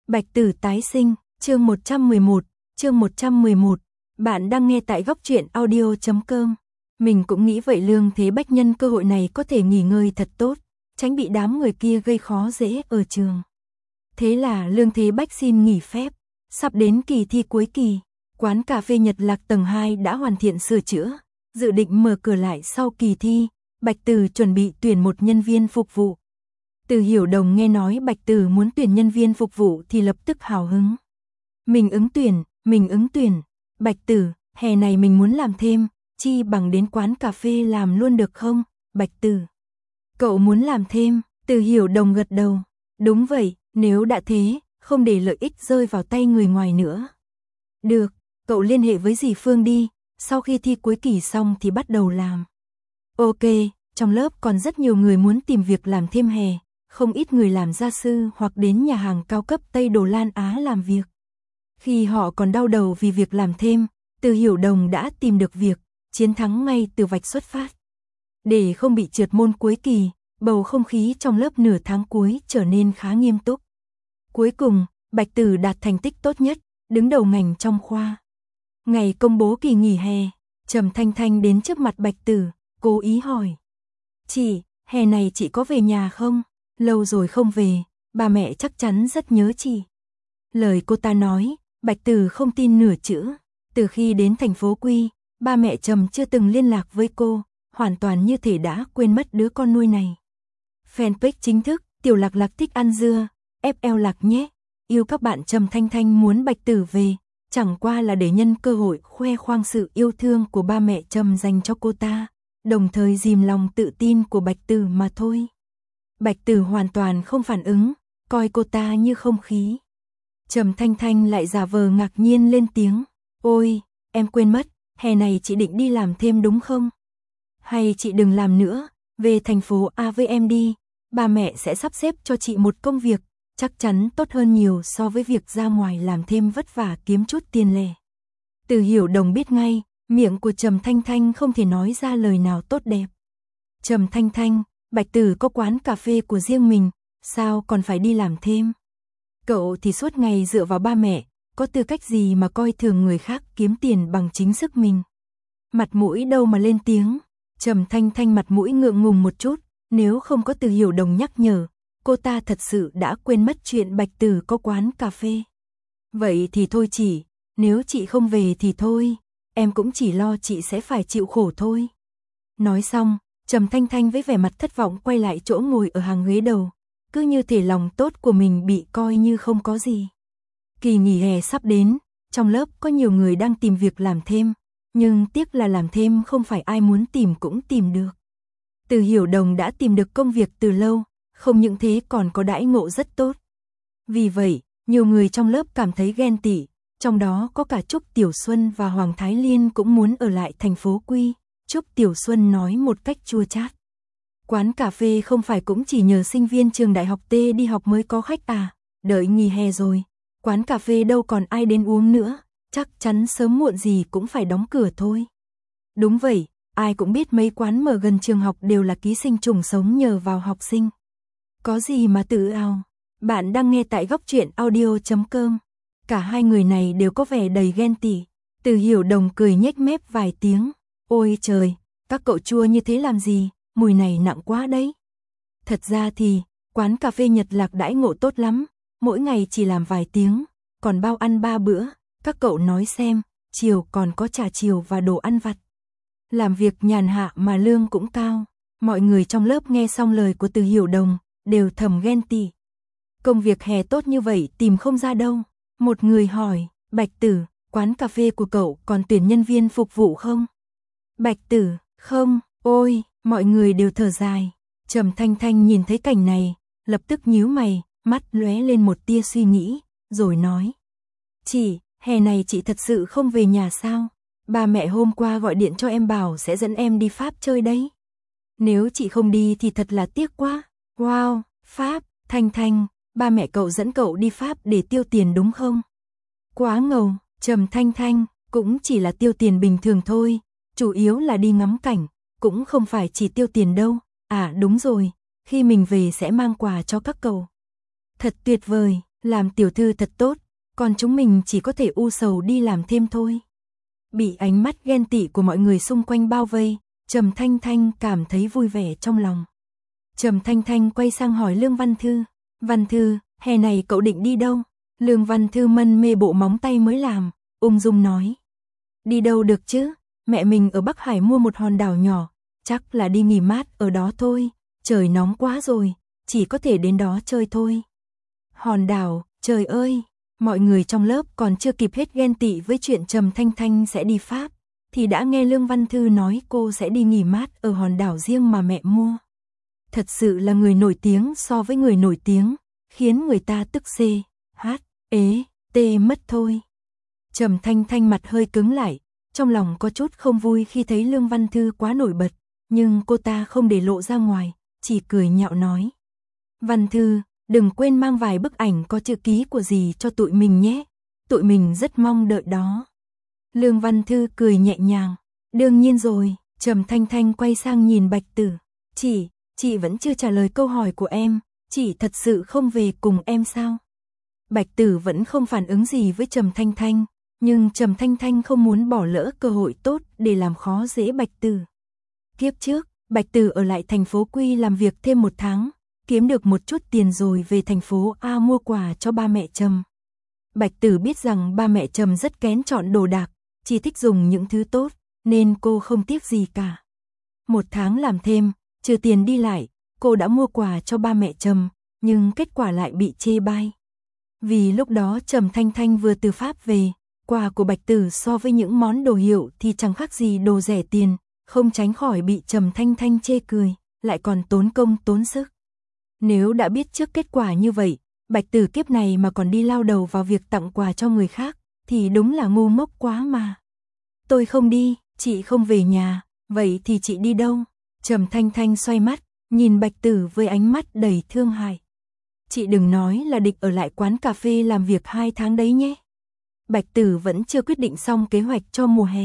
Bạch Tử tái sinh, chương 111, chương 111. Bạn đang nghe tại góc truyện audio.com. Mình cũng nghĩ vậy, Lương Thế Bách nhân cơ hội này có thể nghỉ ngơi thật tốt, tránh bị đám người kia gây khó dễ ở trường. Thế là Lương Thế Bách xin nghỉ phép. Sắp đến kỳ thi cuối kỳ, quán cà phê Nhật Lạc tầng 2 đã hoàn thiện sửa chữa, dự định mở cửa lại sau kỳ thi. Bạch Tử chuẩn bị tuyển một nhân viên phục vụ. Từ Hiểu Đồng nghe nói Bạch Tử muốn tuyển nhân viên phục vụ thì lập tức hào hứng. Mình ứng tuyển. Bạch Tử, hè này mình muốn làm thêm, chi bằng đến quán cà phê làm luôn được không? Bạch Tử, cậu muốn làm thêm? Từ Hiểu Đồng gật đầu. Đúng vậy, nếu đã thế, không để lợi ích rơi vào tay người ngoài nữa. Được, cậu liên hệ với dì Phương đi, sau khi thi cuối kỳ xong thì bắt đầu làm. Ok, trong lớp còn rất nhiều người muốn tìm việc làm thêm hè, không ít người làm gia sư hoặc đến nhà hàng cao cấp Tây Đồ Lan Á làm việc. Khi họ còn đau đầu vì việc làm thêm, Từ Hiểu Đồng đã tìm được việc, chiến thắng ngay từ vạch xuất phát. Để không bị trượt môn cuối kỳ, bầu không khí trong lớp nửa tháng cuối trở nên khá nghiêm túc. Cuối cùng, Bạch Tử đạt thành tích tốt nhất, đứng đầu ngành trong khoa. Ngày công bố kỳ nghỉ hè, Trầm Thanh Thanh đến trước mặt Bạch Tử, cố ý hỏi. Chị, hè này chị có về nhà không? Lâu rồi không về, ba mẹ chắc chắn rất nhớ chị. Lời cô ta nói, Bạch Tử không tin nửa chữ. Từ khi đến thành phố Quy, ba mẹ Trầm chưa từng liên lạc với cô, hoàn toàn như thể đã quên mất đứa con nuôi này. Fanpage chính thức, Tiểu Lạc Lạc thích ăn dưa, FL Lạc nhé. Yêu các bạn. Trầm Thanh Thanh muốn Bạch Tử về, chẳng qua là để nhân cơ hội khoe khoang sự yêu thương của ba mẹ Trầm dành cho cô ta, đồng thời dìm lòng tự tin của Bạch Tử mà thôi. Bạch Tử hoàn toàn không phản ứng, coi cô ta như không khí. Trầm Thanh Thanh lại giả vờ ngạc nhiên lên tiếng. Ôi, em quên mất, hè này chị định đi làm thêm đúng không? Hay chị đừng làm nữa, về thành phố A với em đi, ba mẹ sẽ sắp xếp cho chị một công việc, chắc chắn tốt hơn nhiều so với việc ra ngoài làm thêm vất vả kiếm chút tiền lẻ. Từ Hiểu Đồng biết ngay, miệng của Trầm Thanh Thanh không thể nói ra lời nào tốt đẹp. Trầm Thanh Thanh, Bạch Tử có quán cà phê của riêng mình, sao còn phải đi làm thêm? Cậu thì suốt ngày dựa vào ba mẹ, có tư cách gì mà coi thường người khác kiếm tiền bằng chính sức mình? Mặt mũi đâu mà lên tiếng. Trầm Thanh Thanh mặt mũi ngượng ngùng một chút, nếu không có Từ Hiểu Đồng nhắc nhở, cô ta thật sự đã quên mất chuyện Bạch Tử có quán cà phê. Vậy thì thôi chị, nếu chị không về thì thôi, em cũng chỉ lo chị sẽ phải chịu khổ thôi. Nói xong, Trầm Thanh Thanh với vẻ mặt thất vọng quay lại chỗ ngồi ở hàng ghế đầu, cứ như thể lòng tốt của mình bị coi như không có gì. Kỳ nghỉ hè sắp đến, trong lớp có nhiều người đang tìm việc làm thêm, nhưng tiếc là làm thêm không phải ai muốn tìm cũng tìm được. Từ Hiểu Đồng đã tìm được công việc từ lâu, không những thế còn có đãi ngộ rất tốt. Vì vậy, nhiều người trong lớp cảm thấy ghen tị, trong đó có cả Trúc Tiểu Xuân và Hoàng Thái Liên cũng muốn ở lại thành phố Quy. Trúc Tiểu Xuân nói một cách chua chát. Quán cà phê không phải cũng chỉ nhờ sinh viên trường đại học T đi học mới có khách à, đợi nghỉ hè rồi, quán cà phê đâu còn ai đến uống nữa, chắc chắn sớm muộn gì cũng phải đóng cửa thôi. Đúng vậy, ai cũng biết mấy quán mở gần trường học đều là ký sinh trùng sống nhờ vào học sinh. Có gì mà tự ào. Bạn đang nghe tại góc truyện audio.com. Cả hai người này đều có vẻ đầy ghen tị. Từ Hiểu Đồng cười nhếch mép vài tiếng. Ôi trời, các cậu chua như thế làm gì, mùi này nặng quá đấy. Thật ra thì, quán cà phê Nhật Lạc đãi ngộ tốt lắm, mỗi ngày chỉ làm vài tiếng, còn bao ăn 3 bữa, các cậu nói xem, chiều còn có trà chiều và đồ ăn vặt. Làm việc nhàn hạ mà lương cũng cao. Mọi người trong lớp nghe xong lời của Từ Hiểu Đồng, đều thầm ghen tị. Công việc hè tốt như vậy tìm không ra đâu. Một người hỏi, Bạch Tử, quán cà phê của cậu còn tuyển nhân viên phục vụ không? Bạch Tử, không. Ôi, mọi người đều thở dài. Trầm Thanh Thanh nhìn thấy cảnh này, lập tức nhíu mày, mắt lóe lên một tia suy nghĩ, rồi nói. Chị, hè này chị thật sự không về nhà sao? Ba mẹ hôm qua gọi điện cho em bảo sẽ dẫn em đi Pháp chơi đấy. Nếu chị không đi thì thật là tiếc quá. Wow, Pháp, Thanh Thanh, ba mẹ cậu dẫn cậu đi Pháp để tiêu tiền đúng không? Quá ngầu. Trầm Thanh Thanh, cũng chỉ là tiêu tiền bình thường thôi, chủ yếu là đi ngắm cảnh, cũng không phải chỉ tiêu tiền đâu. À đúng rồi, khi mình về sẽ mang quà cho các cậu. Thật tuyệt vời. Làm tiểu thư thật tốt, còn chúng mình chỉ có thể u sầu đi làm thêm thôi. Bị ánh mắt ghen tị của mọi người xung quanh bao vây, Trầm Thanh Thanh cảm thấy vui vẻ trong lòng. Trầm Thanh Thanh quay sang hỏi Lương Văn Thư, Văn Thư, hè này cậu định đi đâu? Lương Văn Thư mân mê bộ móng tay mới làm, ung dung nói. Đi đâu được chứ, mẹ mình ở Bắc Hải mua một hòn đảo nhỏ, chắc là đi nghỉ mát ở đó thôi, trời nóng quá rồi, chỉ có thể đến đó chơi thôi. Hòn đảo, trời ơi, mọi người trong lớp còn chưa kịp hết ghen tị với chuyện Trầm Thanh Thanh sẽ đi Pháp, thì đã nghe Lương Văn Thư nói cô sẽ đi nghỉ mát ở hòn đảo riêng mà mẹ mua. Thật sự là người nổi tiếng so với người nổi tiếng, khiến người ta tức tê mất thôi. Trầm Thanh Thanh mặt hơi cứng lại, trong lòng có chút không vui khi thấy Lương Văn Thư quá nổi bật, nhưng cô ta không để lộ ra ngoài, chỉ cười nhạo nói. Văn Thư, đừng quên mang vài bức ảnh có chữ ký của dì cho tụi mình nhé, tụi mình rất mong đợi đó. Lương Văn Thư cười nhẹ nhàng, đương nhiên rồi. Trầm Thanh Thanh quay sang nhìn Bạch Tử, chị vẫn chưa trả lời câu hỏi của em, chị thật sự không về cùng em sao? Bạch Tử vẫn không phản ứng gì với Trầm Thanh Thanh, nhưng Trầm Thanh Thanh không muốn bỏ lỡ cơ hội tốt để làm khó dễ Bạch Tử. Kiếp trước, Bạch Tử ở lại thành phố Quy làm việc thêm 1 tháng, kiếm được một chút tiền rồi về thành phố A mua quà cho ba mẹ Trầm. Bạch Tử biết rằng ba mẹ Trầm rất kén chọn đồ đạc, chỉ thích dùng những thứ tốt, nên cô không tiếc gì cả. 1 tháng làm thêm, trừ tiền đi lại, cô đã mua quà cho ba mẹ Trầm, nhưng kết quả lại bị chê bai. Vì lúc đó Trầm Thanh Thanh vừa từ Pháp về, quà của Bạch Tử so với những món đồ hiệu thì chẳng khác gì đồ rẻ tiền, không tránh khỏi bị Trầm Thanh Thanh chê cười, lại còn tốn công tốn sức. Nếu đã biết trước kết quả như vậy, Bạch Tử kiếp này mà còn đi lao đầu vào việc tặng quà cho người khác, thì đúng là ngu ngốc quá mà. Tôi không đi, chị không về nhà, vậy thì chị đi đâu? Trầm Thanh Thanh xoay mắt, nhìn Bạch Tử với ánh mắt đầy thương hại. Chị đừng nói là định ở lại quán cà phê làm việc 2 tháng đấy nhé. Bạch Tử vẫn chưa quyết định xong kế hoạch cho mùa hè.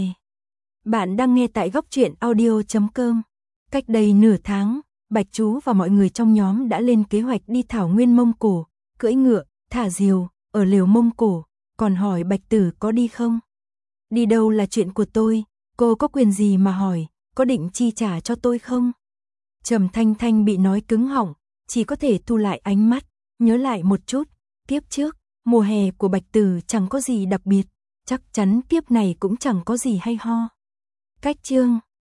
Bạn đang nghe tại góc truyện audio.com. Cách đây nửa tháng, Bạch Chú và mọi người trong nhóm đã lên kế hoạch đi thảo nguyên Mông Cổ, cưỡi ngựa, thả diều, ở lều Mông Cổ, còn hỏi Bạch Tử có đi không? Đi đâu là chuyện của tôi, cô có quyền gì mà hỏi, có định chi trả cho tôi không? Trầm Thanh Thanh bị nói cứng họng, chỉ có thể thu lại ánh mắt, nhớ lại một chút, kiếp trước, mùa hè của Bạch Tử chẳng có gì đặc biệt, chắc chắn kiếp này cũng chẳng có gì hay ho. Cách chương